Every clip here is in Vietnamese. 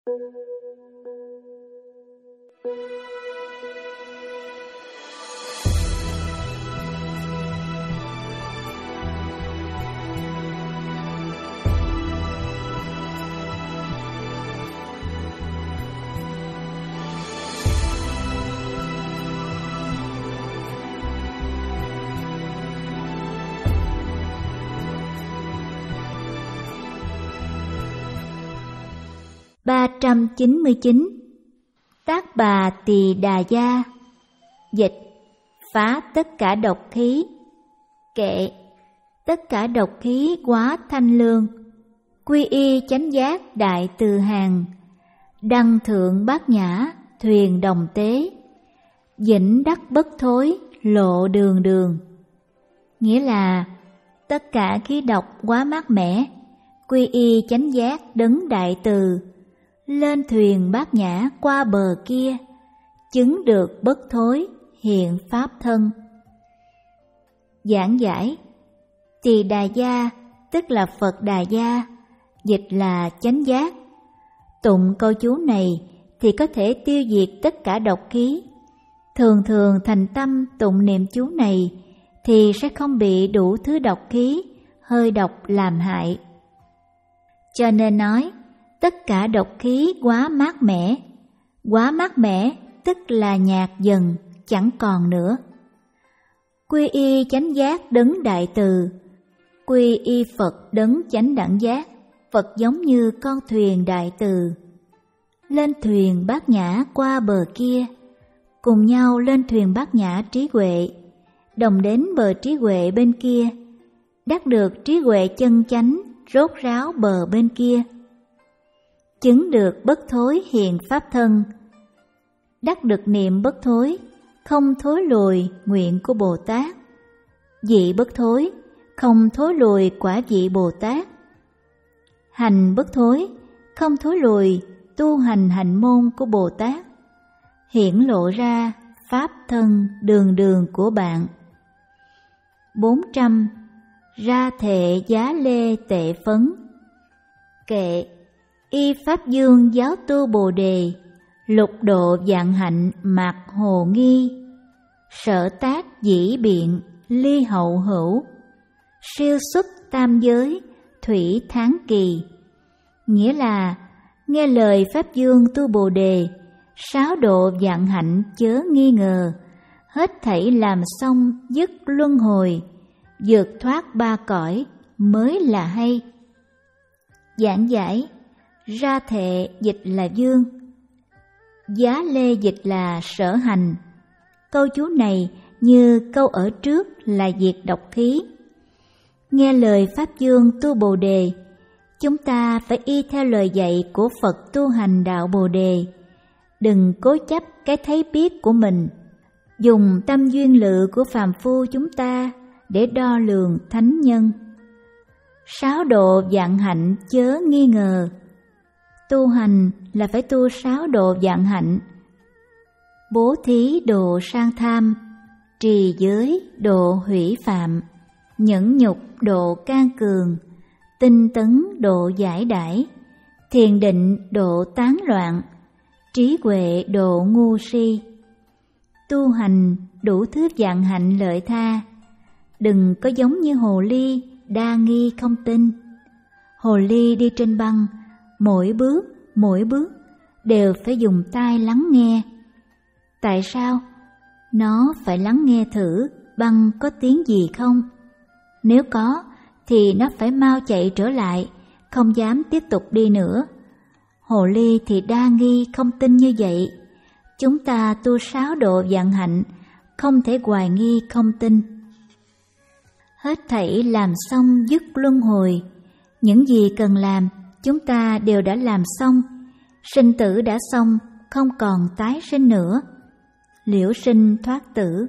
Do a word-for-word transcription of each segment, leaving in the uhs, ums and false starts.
ba trăm chín mươi chín. Tác Bà Tỳ Đà Gia. Dịch: phá tất cả độc khí. Kệ: tất cả độc khí quá thanh lương, quy y chánh giác đại từ hàng, đăng thượng bát nhã thuyền đồng tế, dĩnh đắc bất thối lộ đường đường. Nghĩa là tất cả khí độc quá mát mẻ, quy y chánh giác đấng đại từ, lên thuyền bát nhã qua bờ kia, chứng được bất thối hiện pháp thân. Giảng giải: Tỳ Đà Gia tức là Phật Đà Gia, dịch là chánh giác. Tụng câu chú này thì có thể tiêu diệt tất cả độc khí. Thường thường thành tâm tụng niệm chú này thì sẽ không bị đủ thứ độc khí, hơi độc làm hại. Cho nên nói tất cả độc khí quá mát mẻ. Quá mát mẻ tức là nhạt dần, chẳng còn nữa. Quy y chánh giác đấng đại từ, quy y Phật đấng chánh đẳng giác. Phật giống như con thuyền đại từ, lên thuyền bát nhã qua bờ kia, cùng nhau lên thuyền bát nhã trí huệ, đồng đến bờ trí huệ bên kia, đắc được trí huệ chân chánh rốt ráo bờ bên kia, chứng được bất thối hiện pháp thân. Đắc được niệm bất thối, không thối lùi nguyện của Bồ Tát, dị bất thối, không thối lùi quả vị Bồ Tát. Hành bất thối, không thối lùi tu hành hạnh môn của Bồ Tát, hiển lộ ra pháp thân đường đường của bạn. bốn trăm. Ra thệ giá lê tệ phấn. Kệ: y pháp dương giáo tu Bồ đề, lục độ vạn hạnh mạc hồ nghi, sở tác dĩ biện ly hậu hữu, siêu xuất tam giới thủy tháng kỳ. Nghĩa là nghe lời pháp dương tu Bồ đề, sáu độ vạn hạnh chớ nghi ngờ, hết thảy làm xong dứt luân hồi, vượt thoát ba cõi mới là hay. Giảng giải: ra thệ dịch là dương, giá lê dịch là sở hành. Câu chú này như câu ở trước là diệt độc khí. Nghe lời pháp dương tu Bồ đề, chúng ta phải y theo lời dạy của Phật tu hành đạo Bồ đề, đừng cố chấp cái thấy biết của mình, dùng tâm duyên lự của phàm phu chúng ta để đo lường thánh nhân. Sáu độ vạn hạnh chớ nghi ngờ. Tu hành là phải tu sáu độ vạn hạnh: bố thí độ sang tham, trì giới độ hủy phạm, nhẫn nhục độ can cường, tinh tấn độ giải đãi, thiền định độ tán loạn, trí huệ độ ngu si. Tu hành đủ thứ vạn hạnh lợi tha, đừng có giống như hồ ly đa nghi không tin. Hồ ly đi trên băng, mỗi bước mỗi bước đều phải dùng tai lắng nghe. Tại sao? Nó phải lắng nghe thử băng có tiếng gì không. Nếu có thì nó phải mau chạy trở lại, không dám tiếp tục đi nữa. Hồ ly thì đa nghi không tin như vậy. Chúng ta tu sáu độ vạn hạnh, không thể hoài nghi không tin. Hết thảy làm xong dứt luân hồi. Những gì cần làm chúng ta đều đã làm xong. Sinh tử đã xong, không còn tái sinh nữa. Liễu sinh thoát tử,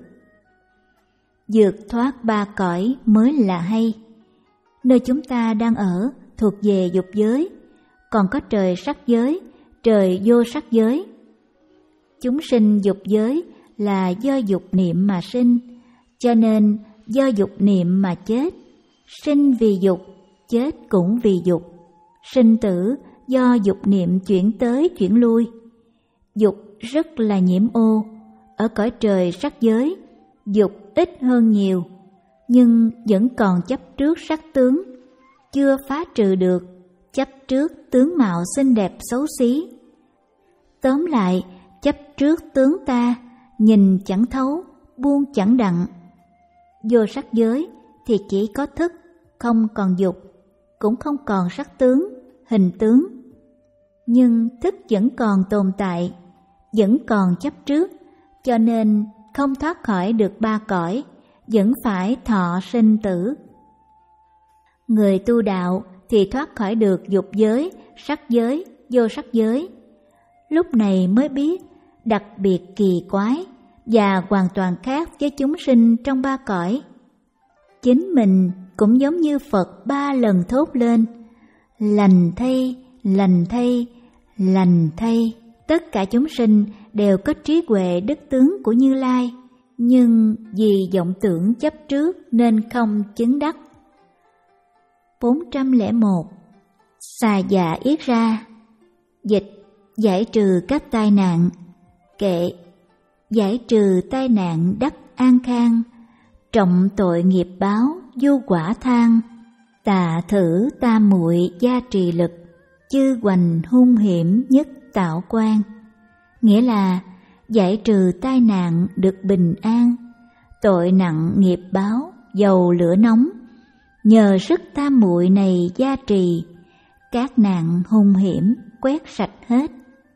vượt thoát ba cõi mới là hay. Nơi chúng ta đang ở thuộc về dục giới, còn có trời sắc giới, trời vô sắc giới. Chúng sinh dục giới là do dục niệm mà sinh, cho nên do dục niệm mà chết. Sinh vì dục, chết cũng vì dục. Sinh tử do dục niệm chuyển tới chuyển lui. Dục rất là nhiễm ô, ở cõi trời sắc giới, dục ít hơn nhiều, nhưng vẫn còn chấp trước sắc tướng, chưa phá trừ được chấp trước tướng mạo xinh đẹp xấu xí. Tóm lại, chấp trước tướng ta, nhìn chẳng thấu, buông chẳng đặng. Vô sắc giới thì chỉ có thức, không còn dục, cũng không còn sắc tướng, hình tướng. Nhưng thức vẫn còn tồn tại, vẫn còn chấp trước, cho nên không thoát khỏi được ba cõi, vẫn phải thọ sinh tử. Người tu đạo thì thoát khỏi được dục giới, sắc giới, vô sắc giới. Lúc này mới biết đặc biệt kỳ quái và hoàn toàn khác với chúng sinh trong ba cõi. Chính mình cũng giống như Phật ba lần thốt lên: lành thay, lành thay, lành thay. Tất cả chúng sinh đều có trí huệ đức tướng của Như Lai, nhưng vì vọng tưởng chấp trước nên không chứng đắc. bốn trăm lẻ một. Xà dạ yết ra. Dịch: giải trừ các tai nạn. Kệ: giải trừ tai nạn đắc an khang, trọng tội nghiệp báo du quả thang, tà thử tam muội gia trì lực, chư hoành hung hiểm nhất tạo quan. Nghĩa là giải trừ tai nạn được bình an, tội nặng nghiệp báo dầu lửa nóng, nhờ sức tam muội này gia trì, các nạn hung hiểm quét sạch hết.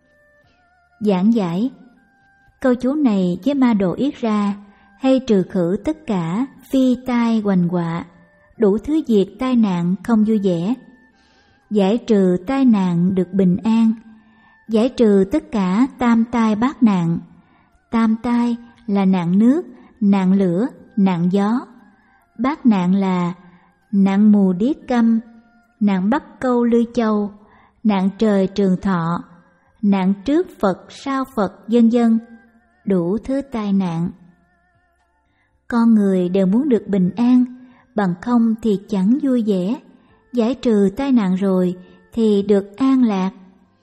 Giảng giải: câu chú này với ma đồ yết ra hay trừ khử tất cả phi tai hoành họa, đủ thứ diệt tai nạn không vui vẻ. Giải trừ tai nạn được bình an, giải trừ tất cả tam tai bát nạn. Tam tai là nạn nước, nạn lửa, nạn gió. Bát nạn là nạn mù điếc câm, nạn bắc câu lư châu, nạn trời trường thọ, nạn trước Phật sau Phật, vân vân, đủ thứ tai nạn. Con người đều muốn được bình an, bằng không thì chẳng vui vẻ. Giải trừ tai nạn rồi thì được an lạc.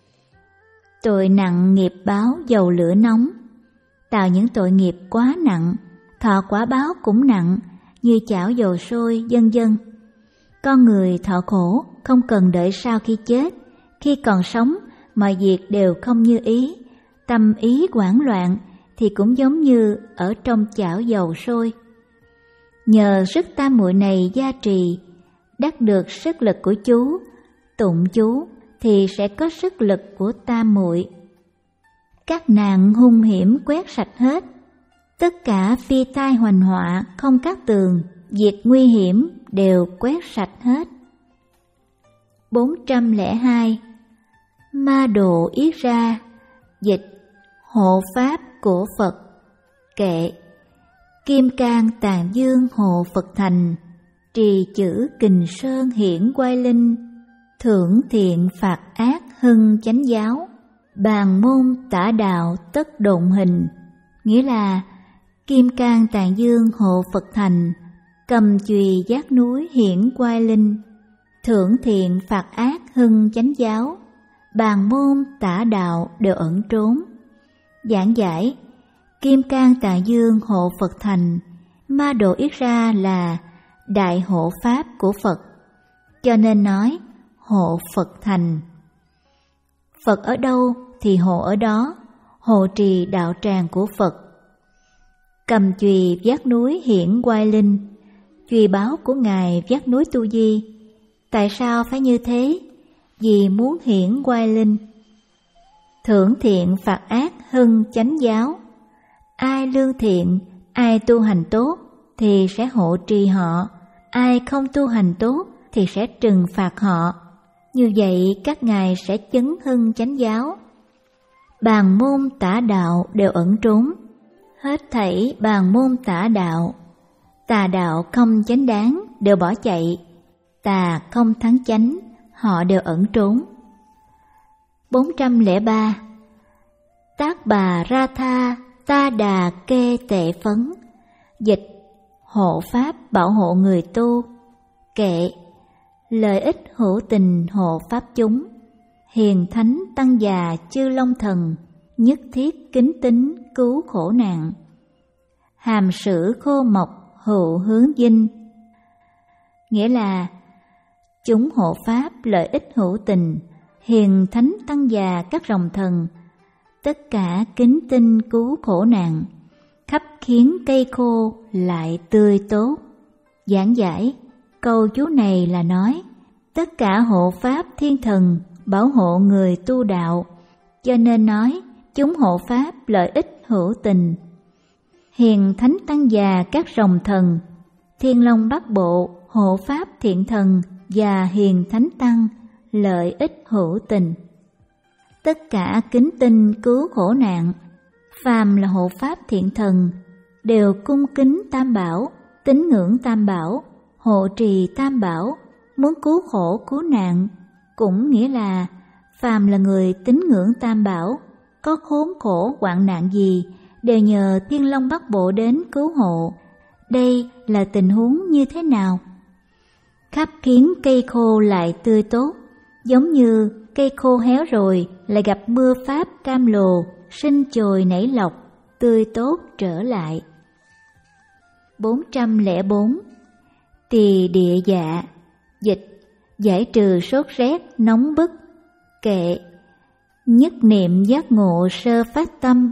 Tội nặng nghiệp báo dầu lửa nóng, tạo những tội nghiệp quá nặng, thọ quả báo cũng nặng, như chảo dầu sôi, vân vân. Con người thọ khổ không cần đợi sau khi chết, khi còn sống mọi việc đều không như ý, tâm ý hoảng loạn thì cũng giống như ở trong chảo dầu sôi. Nhờ sức tam muội này gia trì, đắc được sức lực của chú, tụng chú thì sẽ có sức lực của tam muội. Các nạn hung hiểm quét sạch hết, tất cả phi tai hoành họa không các tường, diệt nguy hiểm đều quét sạch hết. bốn trăm lẻ hai. Ma đồ yết ra. Dịch: hộ pháp của Phật. Kệ: kim cang tạng dương hộ Phật thành, trì chữ kình sơn hiển quay linh, thưởng thiện phạt ác hưng chánh giáo, bàn môn tả đạo tất độn hình. Nghĩa là kim cang tạng dương hộ Phật thành, cầm chùy giác núi hiển quay linh, thưởng thiện phạt ác hưng chánh giáo, bàn môn tả đạo đều ẩn trốn. Giảng giải: kim cang tạng dương hộ Phật thành, ma đồ yết ra là đại hộ pháp của Phật, cho nên nói hộ Phật thành. Phật ở đâu thì hộ ở đó, hộ trì đạo tràng của Phật. Cầm chùy vác núi hiển quay linh, chùy báo của Ngài vác núi Tu Di. Tại sao phải như thế? Vì muốn hiển quay linh. Thưởng thiện phạt ác hưng chánh giáo. Ai lương thiện, ai tu hành tốt thì sẽ hộ trì họ, ai không tu hành tốt thì sẽ trừng phạt họ. Như vậy các ngài sẽ chứng hưng chánh giáo. Bàn môn tả đạo đều ẩn trốn, hết thảy bàn môn tả đạo. Tà đạo không chánh đáng đều bỏ chạy, tà không thắng chánh họ đều ẩn trốn. bốn trăm lẻ ba. Tác bà ra tha ta đà kê tệ phấn. Dịch: hộ pháp bảo hộ người tu. Kệ: lợi ích hữu tình hộ pháp chúng. hiền thánh tăng già chư Long Thần, nhất thiết kính tín cứu khổ nạn. Hàm sử khô mộc hữu hướng dinh, nghĩa là chúng hộ pháp lợi ích hữu tình, hiền thánh tăng già các rồng thần, tất cả kính tinh cứu khổ nạn, khắp khiến cây khô lại tươi tốt. Giảng giải, câu chú này là nói tất cả hộ pháp thiên thần bảo hộ người tu đạo, cho nên nói chúng hộ pháp lợi ích hữu tình. Hiền thánh tăng già các rồng thần, Thiên Long Bát Bộ hộ pháp thiện thần và hiền thánh tăng lợi ích hữu tình. Tất cả kính tinh cứu khổ nạn, phàm là hộ pháp thiện thần đều cung kính Tam Bảo, tín ngưỡng Tam Bảo, hộ trì Tam Bảo, muốn cứu khổ cứu nạn, cũng nghĩa là phàm là người tín ngưỡng Tam Bảo, có khốn khổ hoạn nạn gì đều nhờ Thiên Long Bát Bộ đến cứu hộ. Đây là tình huống như thế nào? Khắp khiến cây khô lại tươi tốt, giống như cây khô héo rồi lại gặp mưa pháp cam lồ, sinh chồi nảy lọc, tươi tốt trở lại. bốn trăm lẻ bốn. Tỳ địa dạ, dịch giải trừ sốt rét nóng bức. Kệ, nhất niệm giác ngộ sơ phát tâm,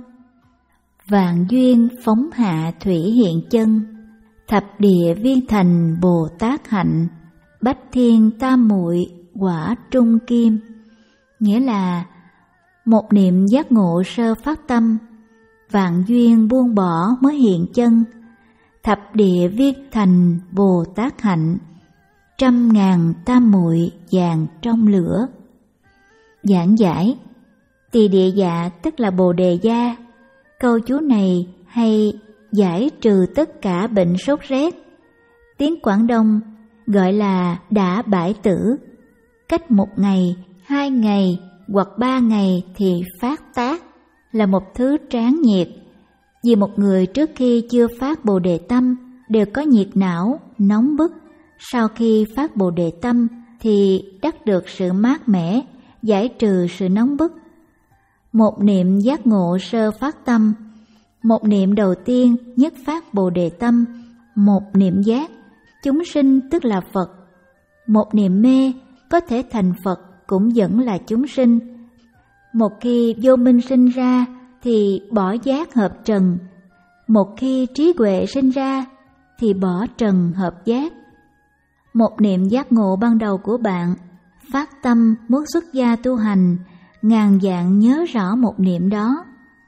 vạn duyên phóng hạ thủy hiện chân, thập địa viên thành Bồ Tát hạnh, bách thiên tam muội quả trung kim. Nghĩa là một niệm giác ngộ sơ phát tâm, vạn duyên buông bỏ mới hiện chân, thập địa viên thành Bồ Tát hạnh, trăm ngàn tam muội vàng trong lửa. Giảng giải, tỳ địa dạ tức là Bồ Đề gia. Câu chú này hay giải trừ tất cả bệnh sốt rét. Tiếng Quảng Đông gọi là đã bãi tử. Cách một ngày, hai ngày hoặc ba ngày thì phát tác, là một thứ tráng nhiệt. Vì một người trước khi chưa phát Bồ Đề tâm đều có nhiệt não, nóng bức. Sau khi phát Bồ Đề tâm thì đắc được sự mát mẻ, giải trừ sự nóng bức. Một niệm giác ngộ sơ phát tâm, một niệm đầu tiên nhất phát Bồ Đề tâm, một niệm giác, chúng sinh tức là Phật. Một niệm mê có thể thành Phật cũng vẫn là chúng sinh. Một khi vô minh sinh ra thì bỏ giác hợp trần, một khi trí huệ sinh ra thì bỏ trần hợp giác. Một niệm giác ngộ ban đầu của bạn, phát tâm muốn xuất gia tu hành, ngàn vạn nhớ rõ một niệm đó.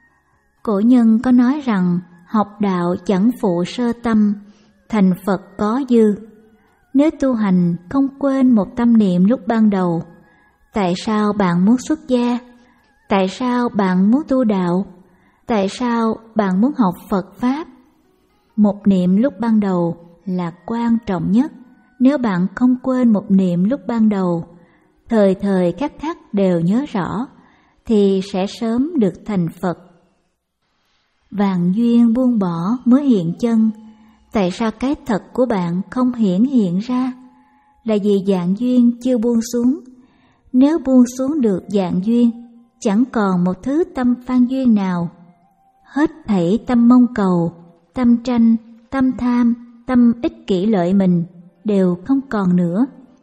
Cổ nhân có nói rằng học đạo chẳng phụ sơ tâm, thành Phật có dư. Nếu tu hành không quên một tâm niệm lúc ban đầu, tại sao bạn muốn xuất gia? Tại sao bạn muốn tu đạo? Tại sao bạn muốn học Phật Pháp? Một niệm lúc ban đầu là quan trọng nhất. Nếu bạn không quên một niệm lúc ban đầu, thời thời khắc khắc đều nhớ rõ, thì sẽ sớm được thành Phật. Vạn duyên buông bỏ mới hiện chân. Tại sao cái thật của bạn không hiển hiện ra? Là vì vạn duyên chưa buông xuống. Nếu buông xuống được vạn duyên, chẳng còn một thứ tâm phan duyên nào. Hết thảy tâm mong cầu, tâm tranh, tâm tham, tâm ích kỷ lợi mình đều không còn nữa.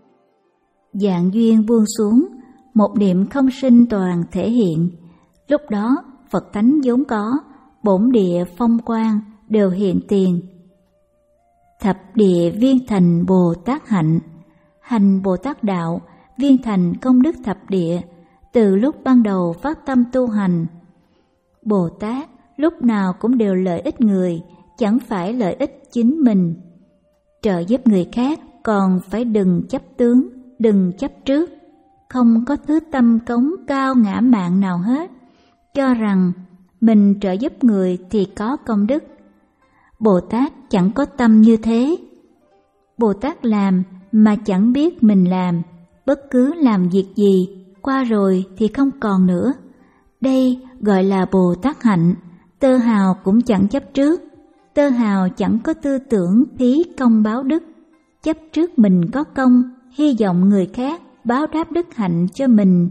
Vạn duyên buông xuống, một niệm không sinh toàn thể hiện. Lúc đó Phật tánh vốn có, bổn địa phong quang đều hiện tiền. Thập địa viên thành Bồ Tát hạnh, hành Bồ Tát đạo, viên thành công đức thập địa, từ lúc ban đầu phát tâm tu hành. Bồ Tát lúc nào cũng đều lợi ích người, chẳng phải lợi ích chính mình. Trợ giúp người khác còn phải đừng chấp tướng, đừng chấp trước, không có thứ tâm cống cao ngã mạn nào hết, cho rằng mình trợ giúp người thì có công đức. Bồ Tát chẳng có tâm như thế. Bồ Tát làm mà chẳng biết mình làm, bất cứ làm việc gì, qua rồi thì không còn nữa. Đây gọi là Bồ Tát hạnh, tơ hào cũng chẳng chấp trước, tơ hào chẳng có tư tưởng thí công báo đức, chấp trước mình có công, hy vọng người khác báo đáp đức hạnh cho mình,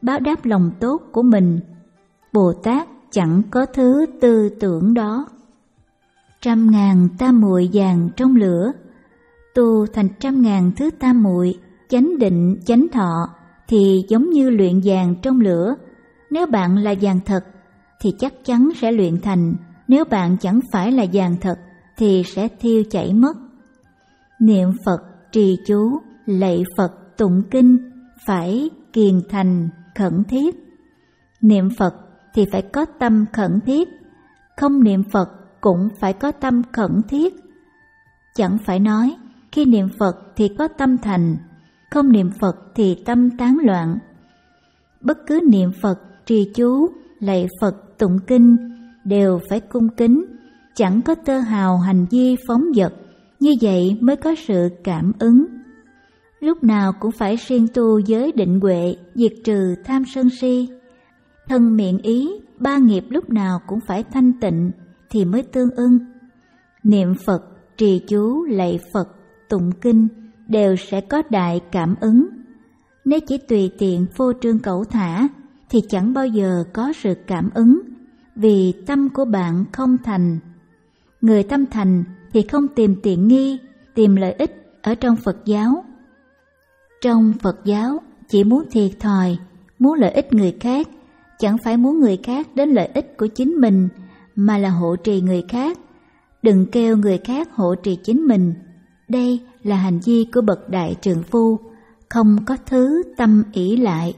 báo đáp lòng tốt của mình. Bồ Tát chẳng có thứ tư tưởng đó. Trăm ngàn tam muội vàng trong lửa, tu thành trăm ngàn thứ tam muội, chánh định, chánh thọ thì giống như luyện vàng trong lửa. Nếu bạn là vàng thật thì chắc chắn sẽ luyện thành, nếu bạn chẳng phải là vàng thật thì sẽ thiêu chảy mất. Niệm Phật, trì chú, lạy Phật, tụng kinh phải kiền thành, khẩn thiết. Niệm Phật thì phải có tâm khẩn thiết, không niệm Phật cũng phải có tâm khẩn thiết. Chẳng phải nói khi niệm Phật thì có tâm thành, không niệm Phật thì tâm tán loạn. Bất cứ niệm Phật, trì chú, lạy Phật, tụng kinh đều phải cung kính, chẳng có tơ hào hành vi phóng dật, như vậy mới có sự cảm ứng. Lúc nào cũng phải siêng tu giới định huệ, diệt trừ tham sân si. Thân miệng ý, ba nghiệp lúc nào cũng phải thanh tịnh thì mới tương ưng. Niệm Phật, trì chú, lạy Phật, tụng kinh đều sẽ có đại cảm ứng. Nếu chỉ tùy tiện phô trương cẩu thả thì chẳng bao giờ có sự cảm ứng, vì tâm của bạn không thành. Người tâm thành thì không tìm tiện nghi, tìm lợi ích ở trong Phật giáo. Trong Phật giáo chỉ muốn thiệt thòi, muốn lợi ích người khác, chẳng phải muốn người khác đến lợi ích của chính mình, mà là hộ trì người khác. Đừng kêu người khác hộ trì chính mình. Đây là hành vi của bậc đại trượng phu, không có thứ tâm ỷ lại.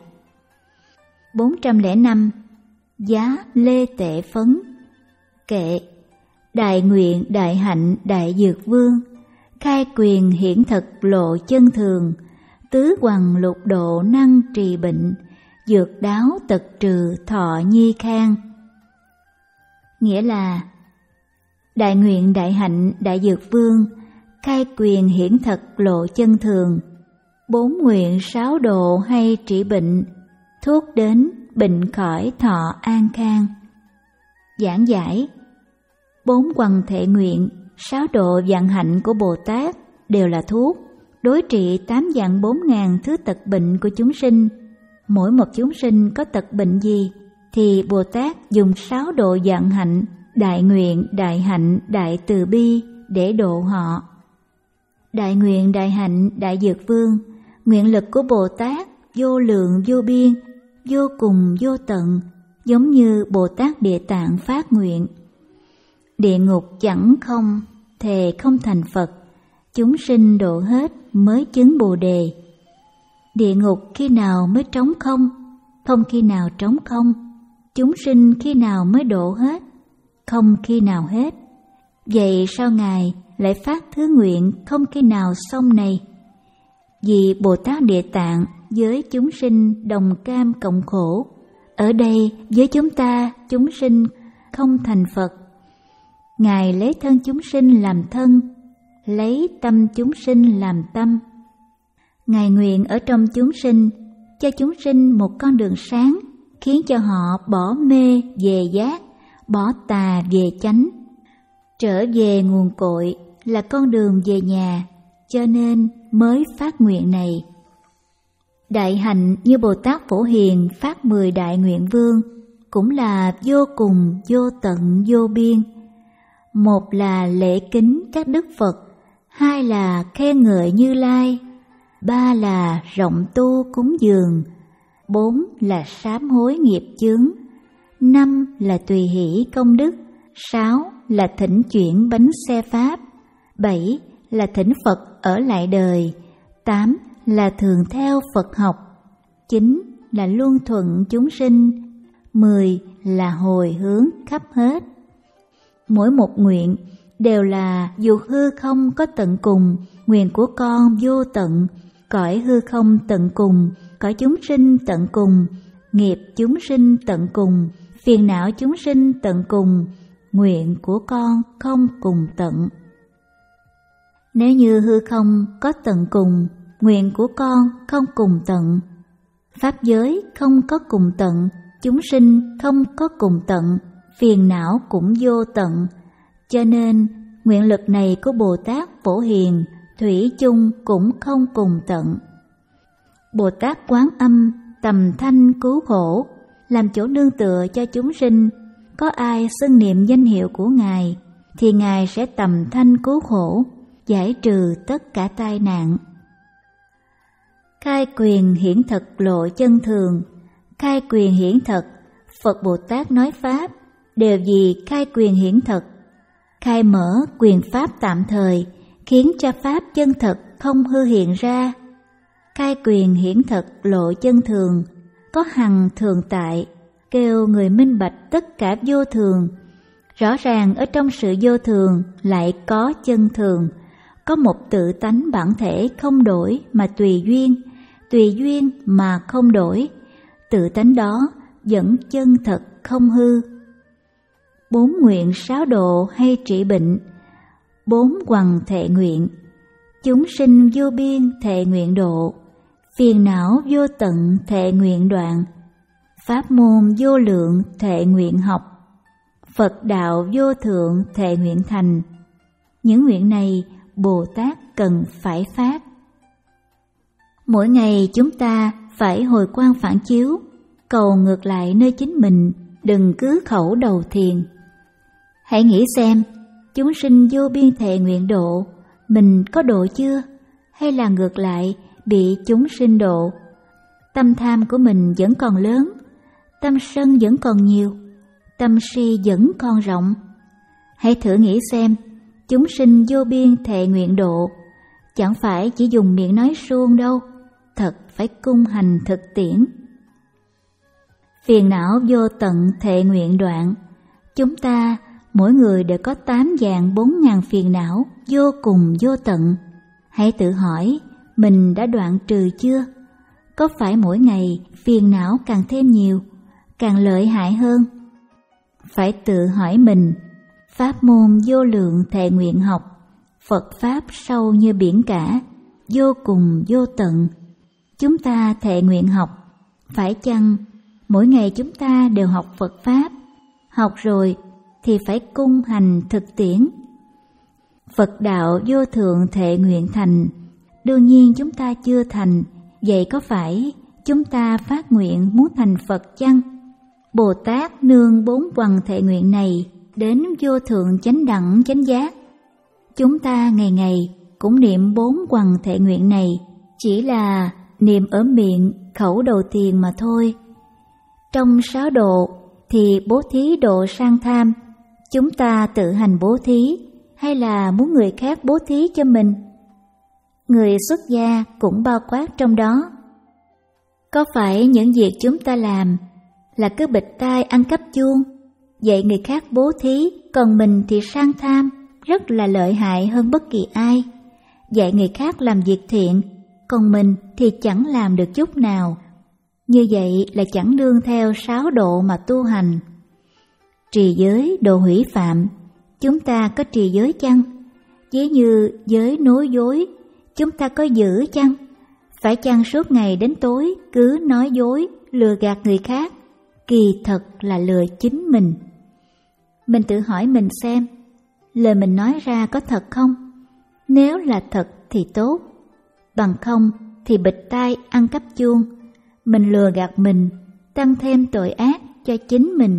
bốn trăm lẻ năm. Giá lê tệ phấn. Kệ. Đại nguyện, đại hạnh, đại dược vương, khai quyền hiển thực lộ chân thường, tứ hoằng lục độ năng trì bệnh, dược đáo tật trừ thọ nhi khang. Nghĩa là đại nguyện, đại hạnh, đại dược vương, khai quyền hiển thật lộ chân thường, bốn nguyện sáu độ hay trị bệnh, thuốc đến bệnh khỏi thọ an khang. Giảng giải: bốn hoằng thệ nguyện, sáu độ vạn hạnh của Bồ Tát đều là thuốc, đối trị tám vạn bốn ngàn thứ tật bệnh của chúng sinh. Mỗi một chúng sinh có tật bệnh gì thì Bồ Tát dùng sáu độ vạn hạnh, đại nguyện, đại hạnh, đại từ bi để độ họ. Đại nguyện, đại hạnh, đại dược vương, nguyện lực của Bồ Tát vô lượng vô biên, vô cùng vô tận, giống như Bồ Tát Địa Tạng phát nguyện. Địa ngục chẳng không, thề không thành Phật, chúng sinh độ hết mới chứng Bồ Đề. Địa ngục khi nào mới trống không? Không khi nào trống không. Chúng sinh khi nào mới độ hết? Không khi nào hết. Vậy sao Ngài lại phát thứ nguyện không khi nào xong này? Vì Bồ Tát Địa Tạng với chúng sinh đồng cam cộng khổ, ở đây với chúng ta chúng sinh không thành Phật. Ngài lấy thân chúng sinh làm thân, lấy tâm chúng sinh làm tâm. Ngài nguyện ở trong chúng sinh, cho chúng sinh một con đường sáng, khiến cho họ bỏ mê về giác, bỏ tà về chánh. Trở về nguồn cội là con đường về nhà, cho nên mới phát nguyện này. Đại hạnh như Bồ Tát Phổ Hiền phát mười đại nguyện vương, cũng là vô cùng, vô tận, vô biên. Một là lễ kính các đức Phật, hai là khen ngợi Như Lai, ba là rộng tu cúng dường, bốn là sám hối nghiệp chướng, năm là tùy hỷ công đức, sáu là thỉnh chuyển bánh xe pháp, bảy là thỉnh Phật ở lại đời, tám là thường theo Phật học, chín là luân thuận chúng sinh, mười là hồi hướng khắp hết. Mỗi một nguyện đều là dù hư không có tận cùng, nguyện của con vô tận, cõi hư không tận cùng, cõi chúng sinh tận cùng, nghiệp chúng sinh tận cùng, phiền não chúng sinh tận cùng, nguyện của con không cùng tận. Nếu như hư không có tận cùng, nguyện của con không cùng tận, pháp giới không có cùng tận, chúng sinh không có cùng tận, phiền não cũng vô tận, cho nên nguyện lực này của Bồ Tát Phổ Hiền thủy chung cũng không cùng tận. Bồ Tát Quán Âm tầm thanh cứu khổ, làm chỗ nương tựa cho chúng sinh. Có ai xưng niệm danh hiệu của Ngài thì Ngài sẽ tầm thanh cứu khổ, giải trừ tất cả tai nạn. Khai quyền hiển thật lộ chân thường. Khai quyền hiển thật, Phật Bồ Tát nói Pháp đều vì khai quyền hiển thật. Khai mở quyền Pháp tạm thời, khiến cho Pháp chân thật không hư hiện ra. Khai quyền hiển thật lộ chân thường, có hằng thường tại, kêu người minh bạch tất cả vô thường. Rõ ràng ở trong sự vô thường lại có chân thường, có một tự tánh bản thể không đổi mà tùy duyên, tùy duyên mà không đổi, tự tánh đó vẫn chân thật không hư. Bốn nguyện sáu độ hay trị bệnh, bốn hoằng thệ nguyện, chúng sinh vô biên thệ nguyện độ, phiền não vô tận thệ nguyện đoạn, pháp môn vô lượng thệ nguyện học, Phật đạo vô thượng thệ nguyện thành. Những nguyện này Bồ Tát cần phải phát. Mỗi ngày chúng ta phải hồi quang phản chiếu, cầu ngược lại nơi chính mình, đừng cứ khẩu đầu thiền. Hãy nghĩ xem, chúng sinh vô biên thệ nguyện độ, mình có độ chưa? Hay là ngược lại bị chúng sinh độ? Tâm tham của mình vẫn còn lớn, tâm sân vẫn còn nhiều, tâm si vẫn còn rộng. Hãy thử nghĩ xem, chúng sinh vô biên thệ nguyện độ, chẳng phải chỉ dùng miệng nói suông đâu, thật phải cung hành thực tiễn. Phiền não vô tận thệ nguyện đoạn, chúng ta mỗi người đều có tám vạn bốn ngàn phiền não vô cùng vô tận. Hãy tự hỏi mình đã đoạn trừ chưa? Có phải mỗi ngày phiền não càng thêm nhiều, càng lợi hại hơn? Phải tự hỏi mình, pháp môn vô lượng thệ nguyện học, Phật Pháp sâu như biển cả, vô cùng vô tận. Chúng ta thệ nguyện học, phải chăng mỗi ngày chúng ta đều học Phật Pháp? Học rồi thì phải cung hành thực tiễn. Phật đạo vô thượng thệ nguyện thành, đương nhiên chúng ta chưa thành, vậy có phải chúng ta phát nguyện muốn thành Phật chăng? Bồ Tát nương bốn hoằng thệ nguyện này đến vô thượng chánh đẳng chánh giác. Chúng ta ngày ngày cũng niệm bốn hoằng thệ nguyện này, chỉ là niệm ở miệng, khẩu đầu tiền mà thôi. Trong sáu độ thì bố thí độ sang tham, chúng ta tự hành bố thí hay là muốn người khác bố thí cho mình? Người xuất gia cũng bao quát trong đó. Có phải những việc chúng ta làm là cứ bịt tai ăn cắp chuông, vậy người khác bố thí, còn mình thì sang tham, rất là lợi hại hơn bất kỳ ai. Dạy người khác làm việc thiện, còn mình thì chẳng làm được chút nào. Như vậy là chẳng nương theo sáu độ mà tu hành. Trì giới độ hủy phạm, chúng ta có trì giới chăng? Ví như giới nói dối, chúng ta có giữ chăng? Phải chăng suốt ngày đến tối cứ nói dối, lừa gạt người khác, kỳ thật là lừa chính mình? Mình tự hỏi mình xem, lời mình nói ra có thật không? Nếu là thật thì tốt, bằng không thì bịt tai ăn cắp chuông, mình lừa gạt mình, tăng thêm tội ác cho chính mình.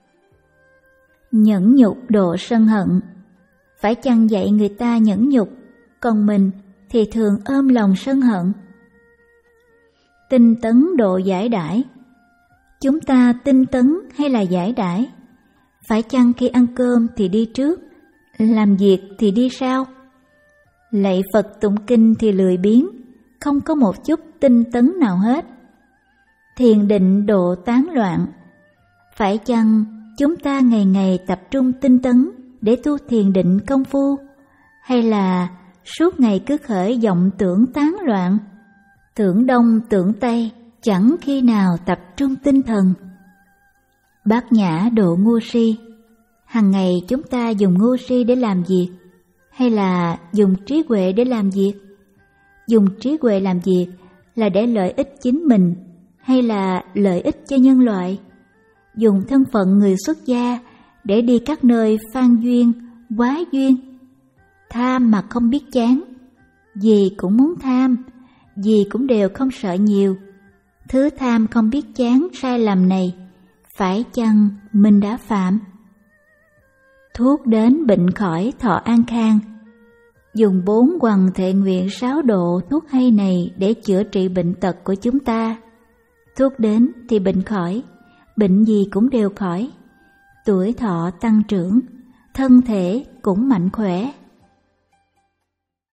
Nhẫn nhục độ sân hận, phải chăng dạy người ta nhẫn nhục, còn mình thì thường ôm lòng sân hận? Tinh tấn độ giải đãi, chúng ta tinh tấn hay là giải đãi? Phải chăng khi ăn cơm thì đi trước, làm việc thì đi sau? Lạy Phật tụng kinh thì lười biếng, không có một chút tinh tấn nào hết. Thiền định độ tán loạn, phải chăng chúng ta ngày ngày tập trung tinh tấn để tu thiền định công phu, hay là suốt ngày cứ khởi vọng tưởng tán loạn, tưởng đông tưởng tây, chẳng khi nào tập trung tinh thần? Bát nhã độ ngu si, hằng ngày chúng ta dùng ngu si để làm việc, hay là dùng trí huệ để làm việc? Dùng trí huệ làm việc là để lợi ích chính mình, hay là lợi ích cho nhân loại? Dùng thân phận người xuất gia để đi các nơi phan duyên, quá duyên, tham mà không biết chán, gì cũng muốn tham, gì cũng đều không sợ nhiều, Thứ tham không biết chán sai lầm này, phải chăng mình đã phạm? Thuốc đến bệnh khỏi thọ an khang. Dùng bốn quầng thệ nguyện sáu độ thuốc hay này để chữa trị bệnh tật của chúng ta. Thuốc đến thì bệnh khỏi, bệnh gì cũng đều khỏi. Tuổi thọ tăng trưởng, thân thể cũng mạnh khỏe.